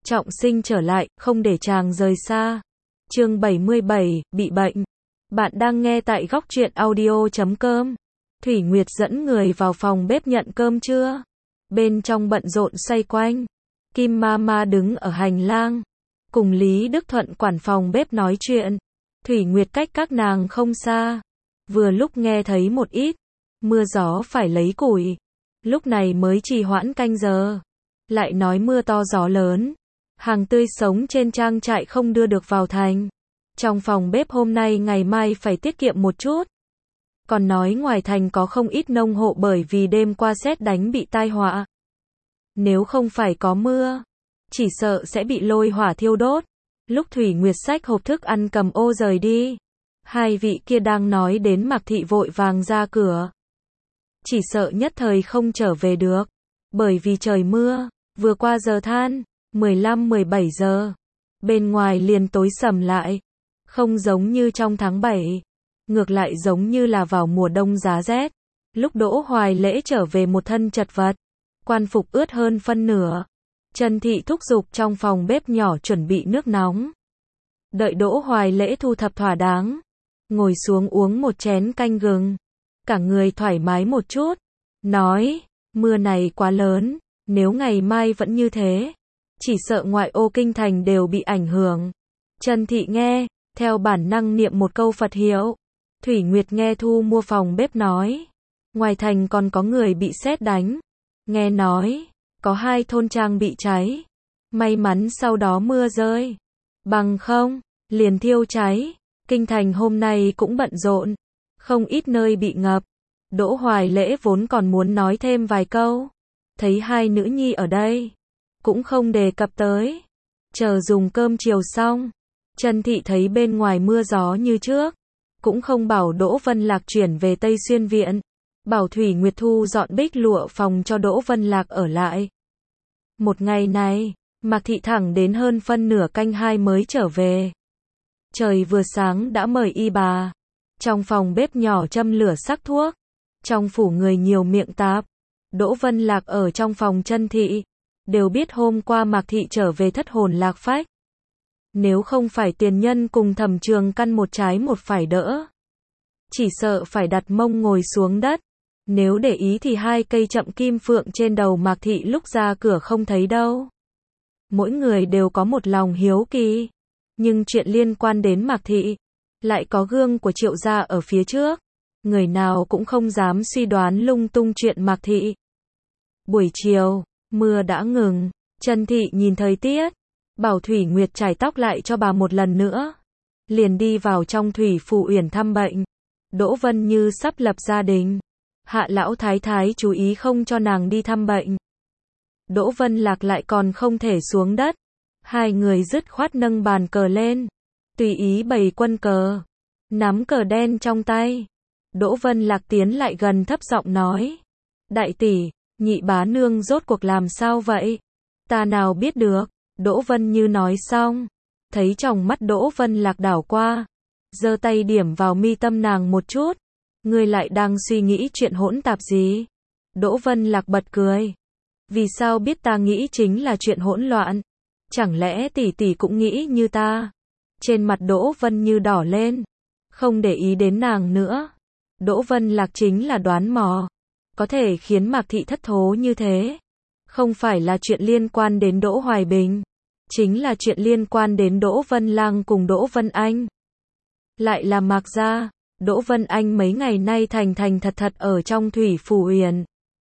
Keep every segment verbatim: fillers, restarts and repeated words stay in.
trọng sinh trở lại, không để chàng rời xa. Chương bảy mươi bảy, bị bệnh. Bạn đang nghe tại góc truyện audio chấm com. Thủy Nguyệt dẫn người vào phòng bếp nhận cơm trưa. Bên trong bận rộn xoay quanh. Kim Mama đứng ở hành lang, cùng Lý Đức Thuận quản phòng bếp nói chuyện. Thủy Nguyệt cách các nàng không xa, vừa lúc nghe thấy một ít mưa gió phải lấy củi. Lúc này mới trì hoãn canh giờ, lại nói mưa to gió lớn, hàng tươi sống trên trang trại không đưa được vào thành. Trong phòng bếp hôm nay ngày mai phải tiết kiệm một chút. Còn nói ngoài thành có không ít nông hộ bởi vì đêm qua sét đánh bị tai họa. Nếu không phải có mưa, chỉ sợ sẽ bị lôi hỏa thiêu đốt. Lúc Thủy Nguyệt xách hộp thức ăn cầm ô rời đi, hai vị kia đang nói đến Mạc Thị vội vàng ra cửa. Chỉ sợ nhất thời không trở về được, bởi vì trời mưa, vừa qua giờ than, mười lăm mười bảy giờ, bên ngoài liền tối sầm lại, không giống như trong tháng bảy, ngược lại giống như là vào mùa đông giá rét. Lúc Đỗ Hoài Lễ trở về một thân chật vật, quan phục ướt hơn phân nửa. Trần Thị thúc giục trong phòng bếp nhỏ chuẩn bị nước nóng. Đợi Đỗ Hoài Lễ thu thập thỏa đáng, ngồi xuống uống một chén canh gừng, cả người thoải mái một chút, nói, mưa này quá lớn, nếu ngày mai vẫn như thế, chỉ sợ ngoại ô kinh thành đều bị ảnh hưởng. Trần Thị nghe, theo bản năng niệm một câu Phật hiệu. Thủy Nguyệt nghe thu mua phòng bếp nói, ngoài thành còn có người bị sét đánh, nghe nói có hai thôn trang bị cháy, may mắn sau đó mưa rơi, bằng không liền thiêu cháy. Kinh thành hôm nay cũng bận rộn, không ít nơi bị ngập. Đỗ Hoài Lễ vốn còn muốn nói thêm vài câu, thấy hai nữ nhi ở đây, cũng không đề cập tới. Chờ dùng cơm chiều xong, Trần Thị thấy bên ngoài mưa gió như trước, cũng không bảo Đỗ Vân Lạc chuyển về Tây Xuyên Viện, bảo Thủy Nguyệt thu dọn bích lụa phòng cho Đỗ Vân Lạc ở lại. Một ngày này, Mạc Thị thẳng đến hơn phân nửa canh hai mới trở về. Trời vừa sáng đã mời y bà. Trong phòng bếp nhỏ châm lửa sắc thuốc. Trong phủ người nhiều miệng tạp. Đỗ Vân Lạc ở trong phòng Trân Thị, đều biết hôm qua Mạc Thị trở về thất hồn lạc phách. Nếu không phải tiền nhân cùng Thẩm Trường căn một trái một phải đỡ, chỉ sợ phải đặt mông ngồi xuống đất. Nếu để ý thì hai cây chậm kim phượng trên đầu Mạc Thị lúc ra cửa không thấy đâu. Mỗi người đều có một lòng hiếu kỳ, nhưng chuyện liên quan đến Mạc Thị, lại có gương của Triệu gia ở phía trước, người nào cũng không dám suy đoán lung tung chuyện Mạc Thị. Buổi chiều, mưa đã ngừng, Trần Thị nhìn thời tiết, bảo Thủy Nguyệt chải tóc lại cho bà một lần nữa, liền đi vào trong Thủy Phủ Uyển thăm bệnh. Đỗ Vân Như sắp lập gia đình, Hạ lão thái thái chú ý không cho nàng đi thăm bệnh. Đỗ Vân Lạc lại còn không thể xuống đất, hai người dứt khoát nâng bàn cờ lên, tùy ý bày quân cờ, nắm cờ đen trong tay. Đỗ Vân Lạc tiến lại gần thấp giọng nói, đại tỷ, nhị bá nương rốt cuộc làm sao vậy? Ta nào biết được. Đỗ Vân Như nói xong, thấy trong mắt Đỗ Vân Lạc đảo qua, giơ tay điểm vào mi tâm nàng một chút. Ngươi lại đang suy nghĩ chuyện hỗn tạp gì? Đỗ Vân Lạc bật cười. Vì sao biết ta nghĩ chính là chuyện hỗn loạn? Chẳng lẽ tỷ tỷ cũng nghĩ như ta? Trên mặt Đỗ Vân Như đỏ lên, không để ý đến nàng nữa. Đỗ Vân Lạc chính là đoán mò, có thể khiến Mạc Thị thất thố như thế, không phải là chuyện liên quan đến Đỗ Hoài Bình, chính là chuyện liên quan đến Đỗ Vân Lang cùng Đỗ Vân Anh. Lại là Mạc gia. Đỗ Vân Anh mấy ngày nay thành thành thật thật ở trong Thủy Phủ Uyển.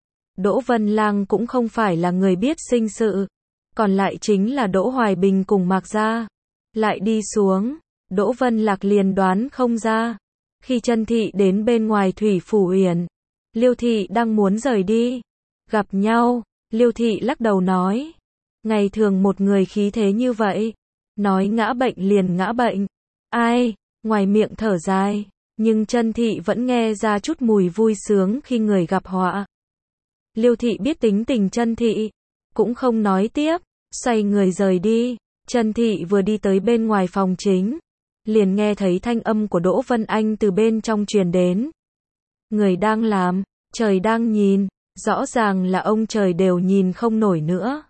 Đỗ Vân Lang cũng không phải là người biết sinh sự, còn lại chính là Đỗ Hoài Bình cùng Mạc gia. Lại đi xuống, Đỗ Vân Lạc liền đoán không ra. Khi Trân Thị đến bên ngoài Thủy Phủ Uyển, Liêu Thị đang muốn rời đi, gặp nhau, Liêu Thị lắc đầu nói, ngày thường một người khí thế như vậy, nói ngã bệnh liền ngã bệnh. Ai, ngoài miệng thở dài, nhưng Trân Thị vẫn nghe ra chút mùi vui sướng khi người gặp họa. Liêu Thị biết tính tình Trân Thị, cũng không nói tiếp, xoay người rời đi. Trân Thị vừa đi tới bên ngoài phòng chính, liền nghe thấy thanh âm của Đỗ Vân Anh từ bên trong truyền đến. Người đang làm, trời đang nhìn, rõ ràng là ông trời đều nhìn không nổi nữa.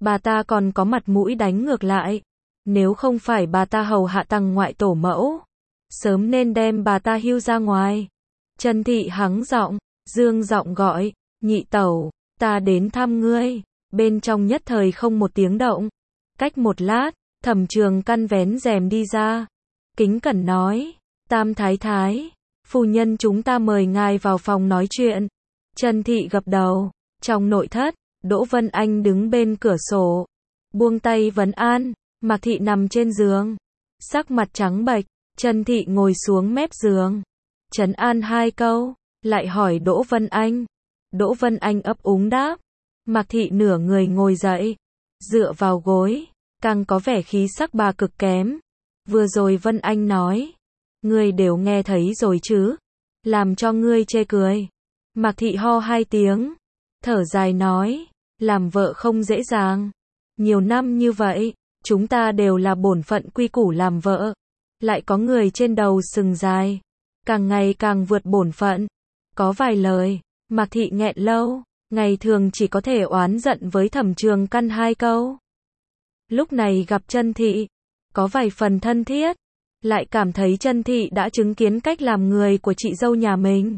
bà ta còn có mặt mũi đánh ngược lại. Nếu không phải bà ta hầu hạ tầng ngoại tổ mẫu, sớm nên đem bà ta hưu ra ngoài. Trần Thị hắng giọng, dương giọng gọi, nhị tẩu, ta đến thăm ngươi. Bên trong nhất thời không một tiếng động. Cách một lát, Thẩm Trường Căn vén rèm đi ra. Kính cẩn nói, Tam Thái Thái, phu nhân chúng ta mời ngài vào phòng nói chuyện. Trần Thị gập đầu, trong nội thất, Đỗ Vân Anh đứng bên cửa sổ, buông tay vấn an. Mạc Thị nằm trên giường, sắc mặt trắng bệch. Trần Thị ngồi xuống mép giường, trấn an hai câu, lại hỏi Đỗ Vân Anh. Đỗ Vân Anh ấp úng đáp. Mạc Thị nửa người ngồi dậy, dựa vào gối, càng có vẻ khí sắc bà cực kém. Vừa rồi Vân Anh nói, ngươi đều nghe thấy rồi chứ, làm cho ngươi chê cười. Mạc Thị ho hai tiếng, thở dài nói, làm vợ không dễ dàng. Nhiều năm như vậy, chúng ta đều là bổn phận quy củ làm vợ, lại có người trên đầu sừng dài, càng ngày càng vượt bổn phận. Có vài lời, Mạc Thị nghẹn lâu, ngày thường chỉ có thể oán giận với Thẩm Trường Căn hai câu. Lúc này gặp Trần Thị, có vài phần thân thiết, lại cảm thấy Trần Thị đã chứng kiến cách làm người của chị dâu nhà mình.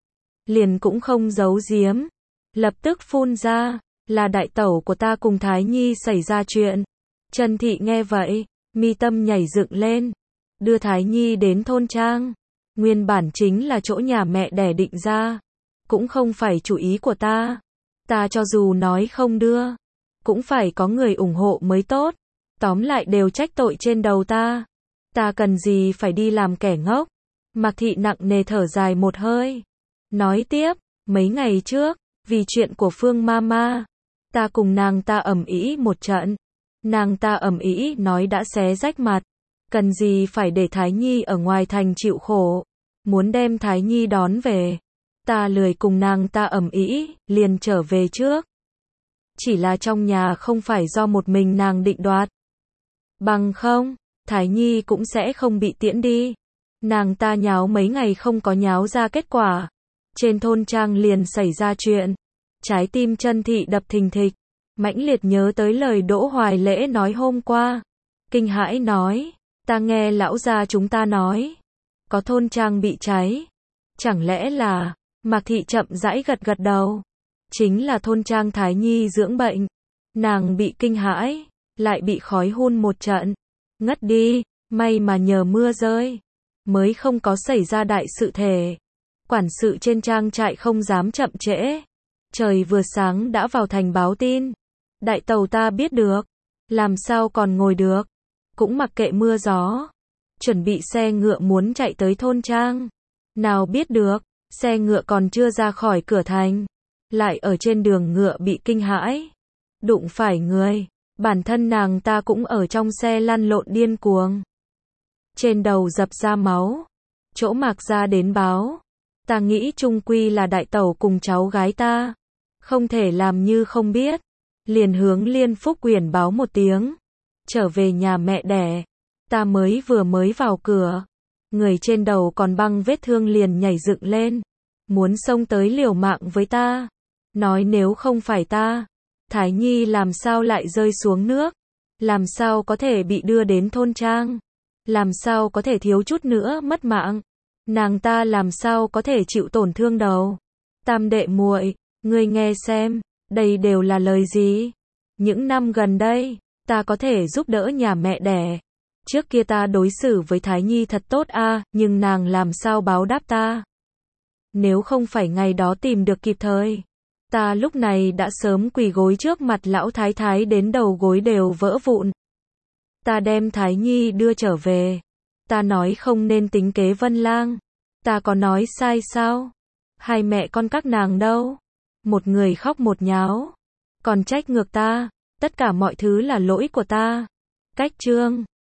Liền cũng không giấu giếm, lập tức phun ra, là đại tẩu của ta cùng Thái Nhi xảy ra chuyện. Trần Thị nghe vậy, mi tâm nhảy dựng lên, đưa Thái Nhi đến thôn trang. Nguyên bản chính là chỗ nhà mẹ đẻ định ra, cũng không phải chủ ý của ta. Ta cho dù nói không đưa, cũng phải có người ủng hộ mới tốt. Tóm lại đều trách tội trên đầu ta. Ta cần gì phải đi làm kẻ ngốc. Mạc Thị nặng nề thở dài một hơi, nói tiếp, mấy ngày trước, vì chuyện của Phương Mama, ta cùng nàng ta ầm ĩ một trận. Nàng ta ầm ĩ nói đã xé rách mặt, cần gì phải để Thái Nhi ở ngoài thành chịu khổ, muốn đem Thái Nhi đón về. Ta lười cùng nàng ta ầm ĩ, liền trở về trước. Chỉ là trong nhà không phải do một mình nàng định đoạt. Bằng không, Thái Nhi cũng sẽ không bị tiễn đi. Nàng ta nháo mấy ngày không có nháo ra kết quả. Trên thôn trang liền xảy ra chuyện. Trái tim Trần Thị đập thình thịch, mãnh liệt nhớ tới lời Đỗ Hoài Lễ nói hôm qua. Kinh hãi nói, ta nghe lão gia chúng ta nói, có thôn trang bị cháy. Chẳng lẽ là, Mạc Thị chậm rãi gật gật đầu. Chính là thôn trang Thái Nhi dưỡng bệnh. Nàng bị kinh hãi, lại bị khói hun một trận. Ngất đi, may mà nhờ mưa rơi, mới không có xảy ra đại sự thể. Quản sự trên trang trại không dám chậm trễ. Trời vừa sáng đã vào thành báo tin. Đại tàu ta biết được, làm sao còn ngồi được. Cũng mặc kệ mưa gió, chuẩn bị xe ngựa muốn chạy tới thôn trang. Nào biết được, xe ngựa còn chưa ra khỏi cửa thành, lại ở trên đường ngựa bị kinh hãi, đụng phải người. Bản thân nàng ta cũng ở trong xe lăn lộn điên cuồng, trên đầu dập ra máu. Chỗ Mạc gia đến báo, ta nghĩ chung quy là đại tẩu cùng cháu gái ta, không thể làm như không biết. Liền hướng Liên Phúc Uyển báo một tiếng, trở về nhà mẹ đẻ. Ta mới vừa mới vào cửa, người trên đầu còn băng vết thương liền nhảy dựng lên, muốn xông tới liều mạng với ta. Nói nếu không phải ta, Thái Nhi làm sao lại rơi xuống nước, làm sao có thể bị đưa đến thôn trang, làm sao có thể thiếu chút nữa mất mạng, nàng ta làm sao có thể chịu tổn thương đầu. Tam đệ muội, ngươi nghe xem, đây đều là lời gì? Những năm gần đây, ta có thể giúp đỡ nhà mẹ đẻ. Trước kia ta đối xử với Thái Nhi thật tốt a, à, nhưng nàng làm sao báo đáp ta? Nếu không phải ngày đó tìm được kịp thời, ta lúc này đã sớm quỳ gối trước mặt lão thái thái đến đầu gối đều vỡ vụn. Ta đem Thái Nhi đưa trở về. Ta nói không nên tính kế Vân Lang. Ta có nói sai sao? Hai mẹ con các nàng đâu? Một người khóc một nháo, còn trách ngược ta. Tất cả mọi thứ là lỗi của ta. Cách chương